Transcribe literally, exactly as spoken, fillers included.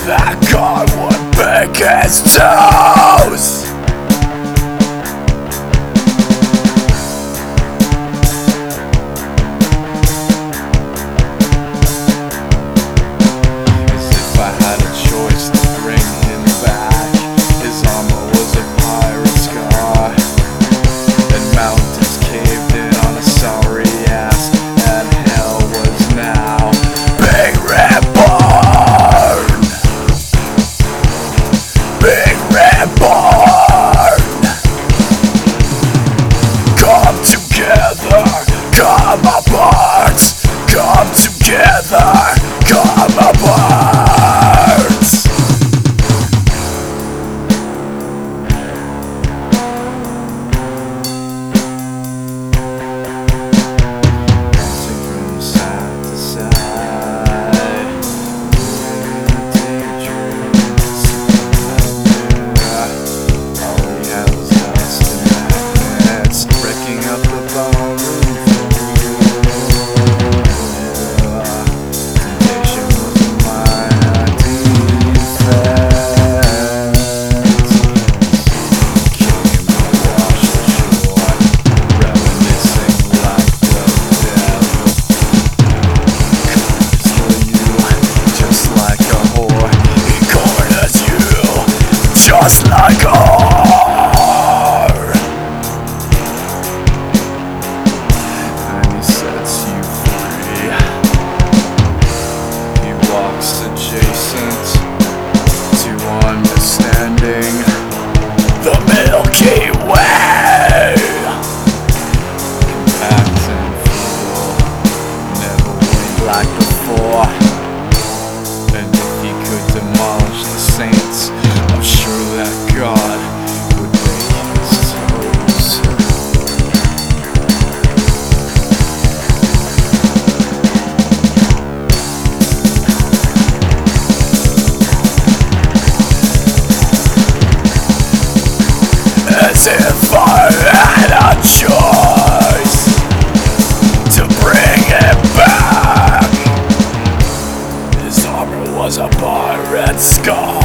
that God would pick his toes. As if I had a choice to bring him back. His armor was a pirate's scar, and mountains caved in on a sorry ass, and hell was now Big Red Barn, Big Red Barn. Come together, come apart. Come together, come apart. dancing from side to side, moving in a daydream. All we had was dust and magnets, breaking up the ballroom floor. Temptation was a minor defense. Came to wash ashore, reminiscing like the devil. Corners you, just like a whore. He corners you, just like a whore. And he sets you free. He walks adjacent to understanding. The Milky Way. Compact and feeble, never winked like before. And if he could demolish the saints, I'm sure that God would break his toes. As if I had a choice to bring him back. His armor was a pirate's scar.